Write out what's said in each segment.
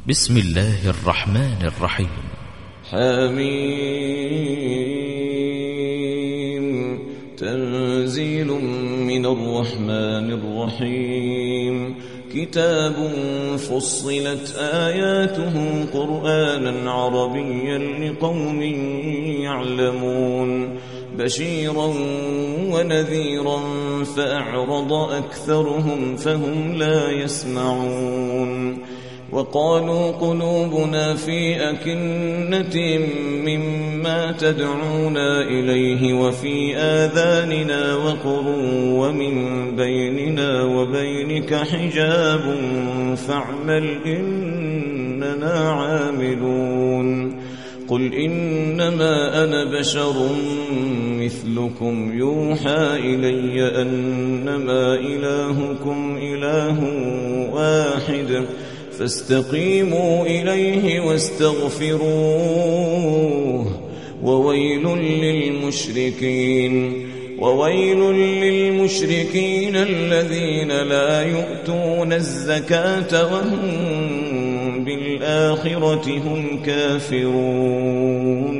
بسم الله الرحمن الرحيم. حميم. تنزيل من الرحمن الرحيم. كتاب فصلت آياته قرآنا عربيا لقوم يعلمون بشيرا ونذيرا فأعرض أكثرهم فهم لا يسمعون. وقالوا قلوبنا في أكنة مما تدعونا إليه وفي آذاننا وقر ومن بيننا وبينك حجاب فاعمل إننا عاملون. قل إنما أنا بشر مثلكم يوحى إلي أنما إلهكم إله واحد فاستقيموا إليه واستغفروه وويل للمشركين الذين لا يؤتون الزكاة وهم بالآخرة هم كافرون.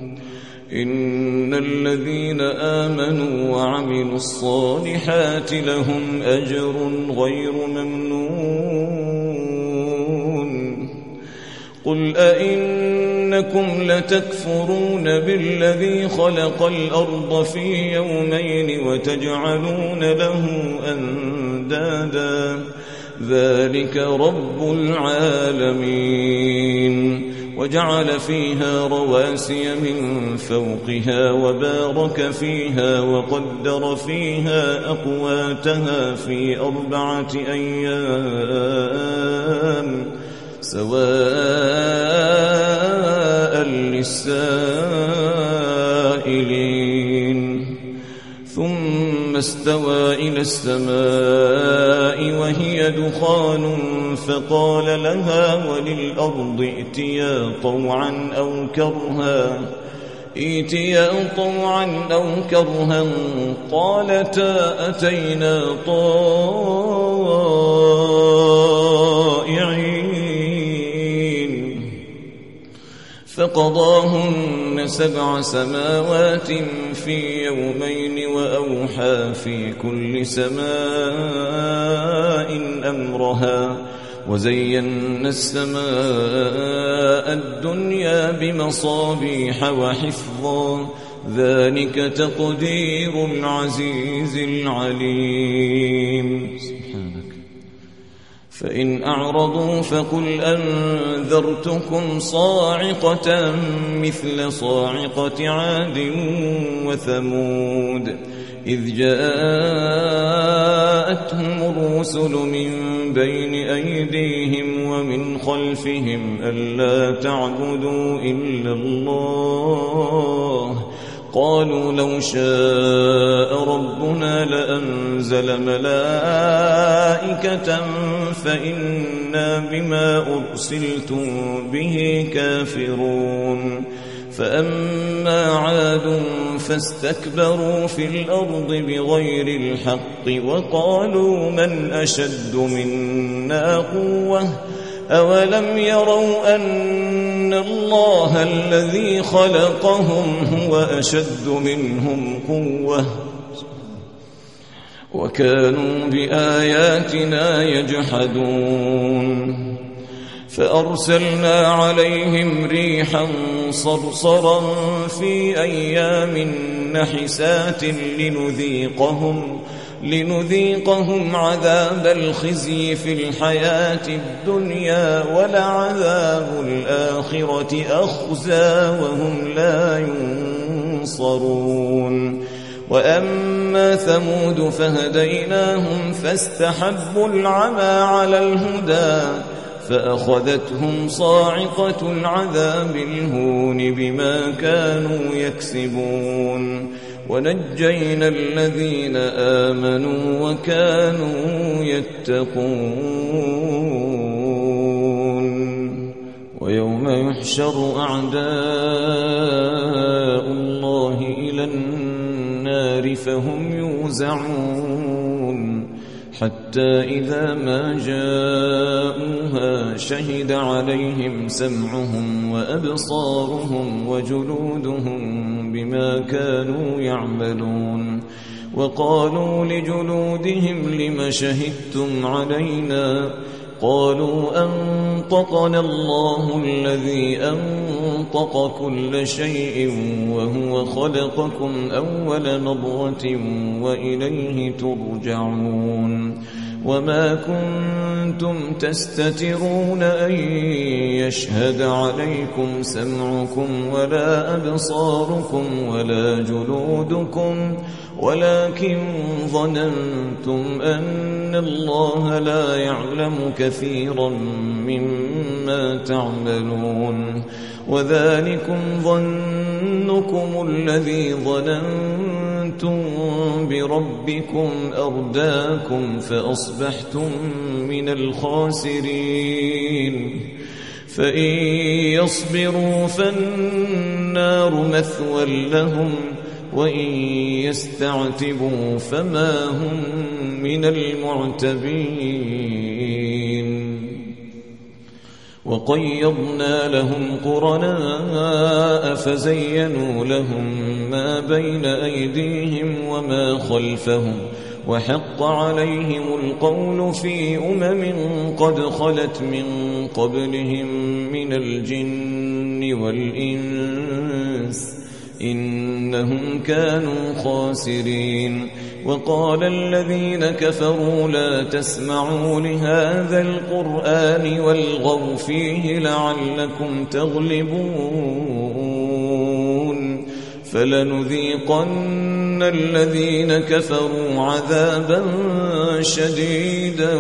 إن الذين آمنوا وعملوا الصالحات لهم أجر غير ممنون. قل أئنكم لتكفرون بالذي خلق الأرض في يومين وتجعلون له أندادا ذلك رب العالمين. وجعل فيها رواسي من فوقها وبارك فيها وقدر فيها أقواتها في 4 أيام سواء للسائلين. ثم استوى إلى السماء وهي دخان فقال لها وللأرض ائتيا طوعا أو كرها قالتا أتينا طائعين. فقضاهن 7 سماوات في يومين وأوحى في كل سماء أمرها وزينا السماء الدنيا بمصابيح وحفظا ذلك تقدير العزيز العليم. فإن أعرضوا فقل أنذرتكم صاعقة مثل صاعقة عاد وثمود إذ جاءتهم الرسل من بين أيديهم ومن خلفهم ألا تعبدوا إلا الله قالوا لو شاء ربنا لأنزل ملائكة فإنا بما أرسلتم به كافرون. فأما عاد فاستكبروا في الأرض بغير الحق وقالوا من أشد منا قوة أولم يروا أن الله الذي خلقهم هو أشد منهم قوة وكانوا بآياتنا يجحدون. فأرسلنا عليهم ريحا صرصرا في أيام نحسات لنذيقهم عذاب الخزي في الحياة الدنيا ولعذاب الآخرة أخزى وهم لا ينصرون. وأما ثمود فهديناهم فاستحبوا العمى على الهدى فأخذتهم صاعقة العذاب الهون بما كانوا يكسبون. ونجينا الذين آمنوا وكانوا يتقون. ويوم يحشر أعداء الله إلى النار فهم يوزعون حتى إذا ما جاءوها شهد عليهم سمعهم وأبصارهم وجلودهم بما كانوا يعملون وقالوا لجلودهم لم شهدتم علينا قالوا أنطقنا الله الذي أنطق كل شيء وهو خلقكم أول مرة وإليه ترجعون وما كنتم تستترون أن يشهد عليكم سمعكم ولا أبصاركم ولا جلودكم ولكن ظننتم أن الله لا يعلم كثيرا مما تعملون وذلكم ظنكم الذي ظننتم بربكم أرداكم فأصبحتم من الخاسرين فإن يصبروا فالنار مثوى لهم وإن يستعتبوا فما هم من المعتبين وقيضنا لهم قرناء فزينوا لهم ما بين أيديهم وما خلفهم وحق عليهم القول في قد خلت من قبلهم من الجن والإنس إنهم كانوا خاسرين وقال الذين كفروا لا تسمعوا لهذا القرآن والغوا فيه لعلكم تغلبون فلنذيقن الذين كفروا عذابا شديدا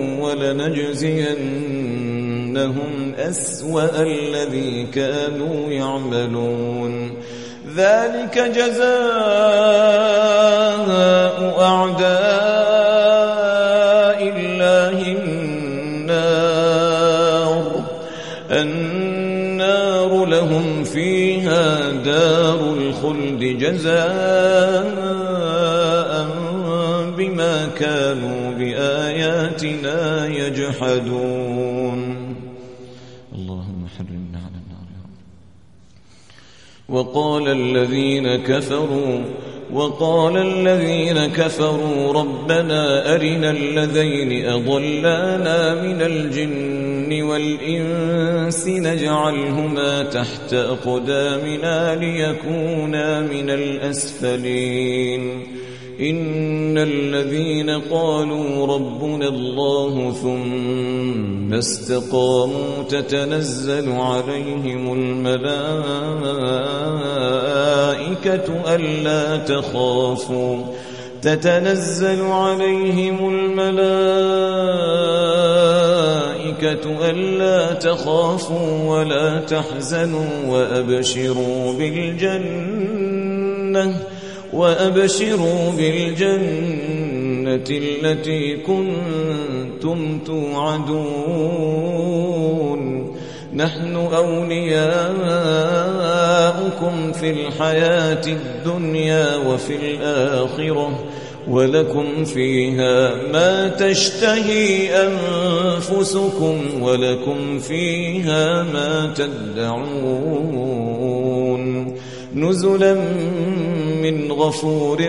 ولنجزينهم أسوأ الذي كانوا يعملون ذلك جزاء أعداء الله النار لهم فيها دار الخلد جزاء بما كانوا بآياتنا يجحدون اللهم حرمنا على النار. وقال الذين كفروا ربنا أرنا الذين أضلانا من الجن والإنس نجعلهما تحت أقدامنا ليكونا من الأسفلين إن الذين قالوا ربنا الله ثم استقاموا تتنزل عليهم الملائكة ألا تخافوا ولا تحزنوا وأبشروا بالجنة التي كنتم توعدون نحن أولياؤكم في الحياة الدنيا وفي الآخرة ولكم فيها ما تشتهي أنفسكم ولكم فيها ما تدعون نزلا من غفور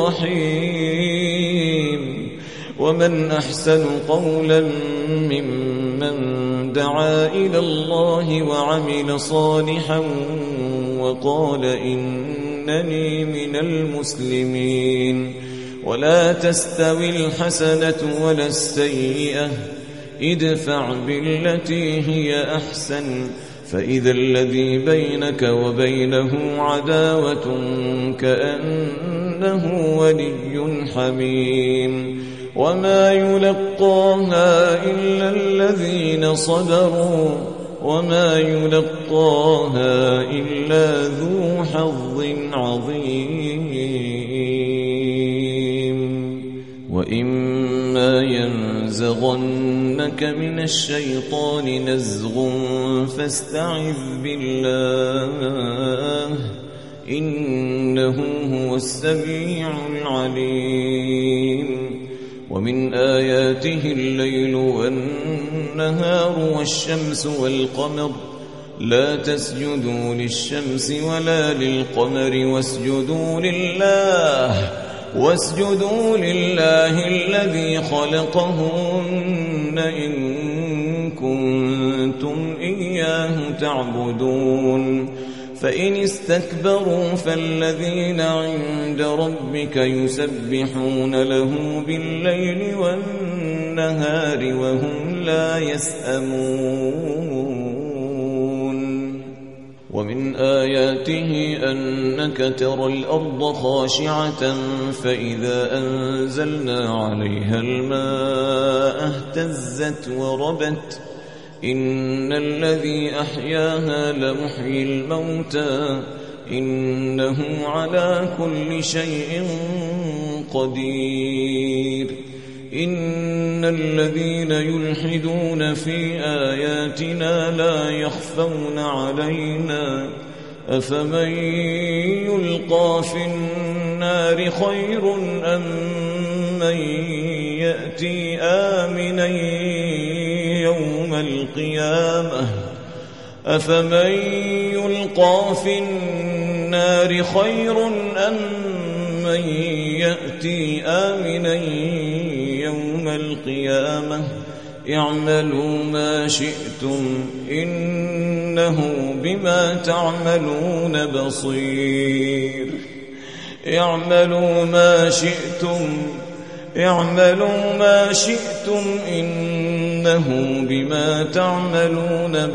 رحيم ومن أحسن قولا ممن دعا إلى الله وعمل صالحا وقال إنني من المسلمين ولا تستوي الحسنة ولا السيئة ادفع بالتي هي أحسن فإذا الذي بينك وبينه عداوة كأنه ولي حميم وما يلقاها إلا الذين صبروا وما يلقاها إلا ذو حظ عظيم وإما ينزغنك من الشيطان نزغ فاستعذ بالله إنه هو السميع العليم ومن آياته الليل والنهار والشمس والقمر لا تسجدوا للشمس ولا للقمر واسجدوا لله الذي خلقهن إن كنتم إياه تعبدون فإن استكبروا فالذين عند ربك يسبحون له بالليل والنهار وهم لا يسأمون ومن آياته أنك ترى الأرض خاشعة فإذا أنزلنا عليها الماء اهتزت وربت إن الذي أحياها لمحيي الموتى إنه على كل شيء قدير إن الذين يلحدون في آياتنا لا يخفون علينا أفمن يلقى في النار خير أم من يأتي آمنا يوم القيامة أفمن يلقى في النار خير أم من يأتي آمنا يوم القيامة اعملوا ما شئتم إنه بما تعملون بصير اعملوا ما شئتم إنه بما تعملون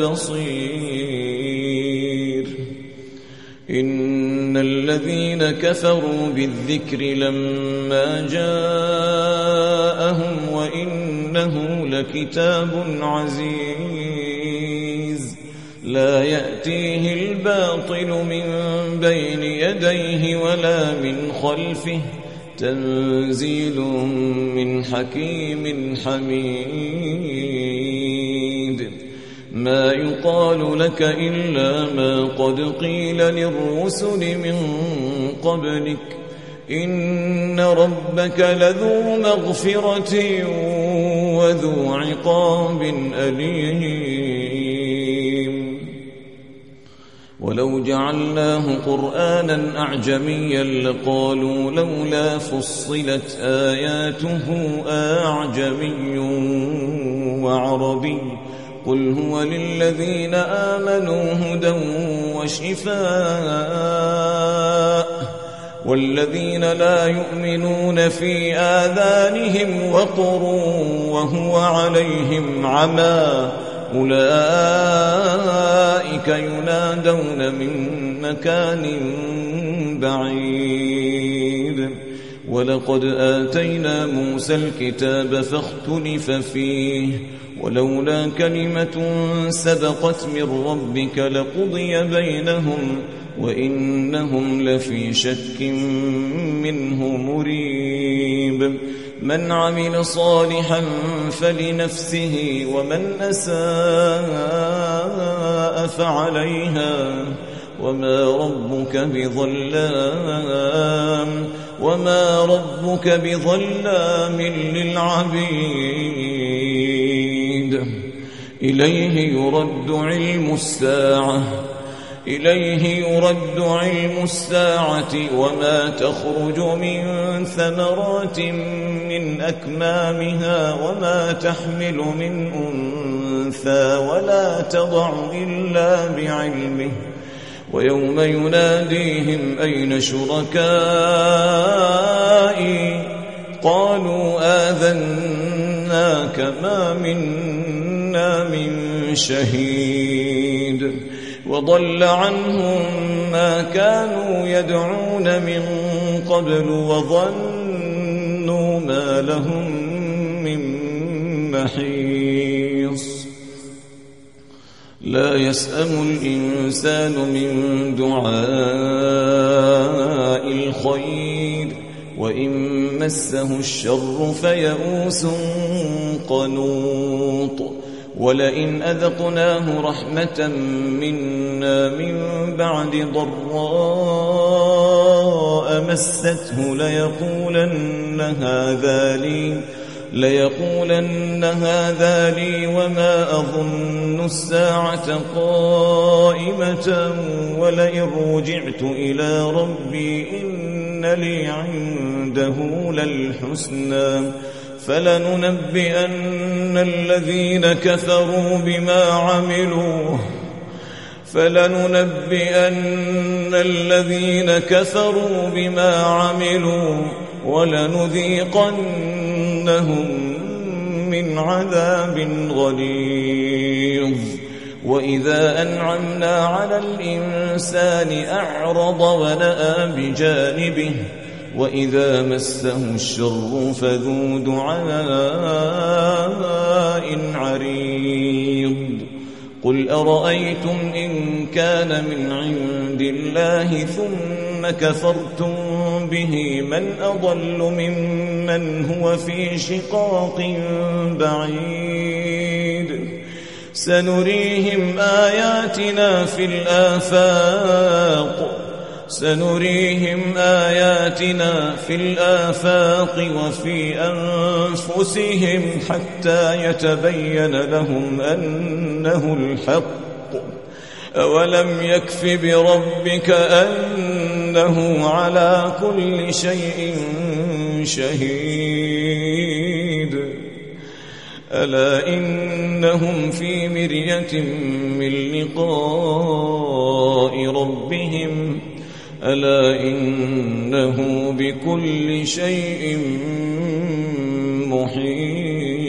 بصير إن الذين كفروا بالذكر لما جاءهم وإنه لكتاب عزيز لا يأتيه الباطل من بين يديه ولا من خلفه تنزيل من حكيم حميد ما يقال لك إلا ما قد قيل للرسل من قبلك إن ربك لذو مغفرة وذو عقاب أليم ولو جعلناه قرآنا أعجميا لقالوا لولا فصلت آياته أعجمي وعربي قل هو للذين آمنوا هدى وشفاء والذين لا يؤمنون في آذانهم وقر وهو عليهم عمى أولئك ينادون من مكان بعيد ولقد آتينا موسى الكتاب فاختلف فيه ولولا كلمة سبقت من ربك لقضي بينهم وإنهم لفي شك منه مريب من عمل صالحا فلنفسه ومن أساء فعليها وما ربك بظلام للعبيد إليه يرد علم الساعة وما تخرج من ثمرات من أكمامها وما تحمل من أنثى ولا تضع إلا بعلمه ويوم يناديهم أين شركائي قالوا آذناك ما منا من شهيد وضل عنهم ما كانوا يدعون من قبل وظنوا ما لهم من محيص لا يسأم الإنسان من دعاء الخير وإن مسه الشر فيئوس قنوط ولئن أذقناه رحمة منا من بعد ضراء مسته ليقولن ليقولن هذا لي وما أظن الساعة قائمة ولئن رجعت إلى ربي إن لي عنده للحسنى فلننبئن الذين كفروا بما عملوا ولنذيقنهم من عذاب غليظ وإذا أنعمنا على الإنسان أعرض ونأى بجانبه وإذا مسه الشر فذو دعاء عريض قل أرأيتم إن كان من عند الله ثم كفرتم به من أضل ممن هو في شقاق بعيد سنريهم آياتنا في الآفاق وفي أنفسهم حتى يتبين لهم أنه الحق أولم يكف بربك أنه على كل شيء شهيد ألا إنهم في مرية من لقاء ربهم ألا إنه بكل شيء محيط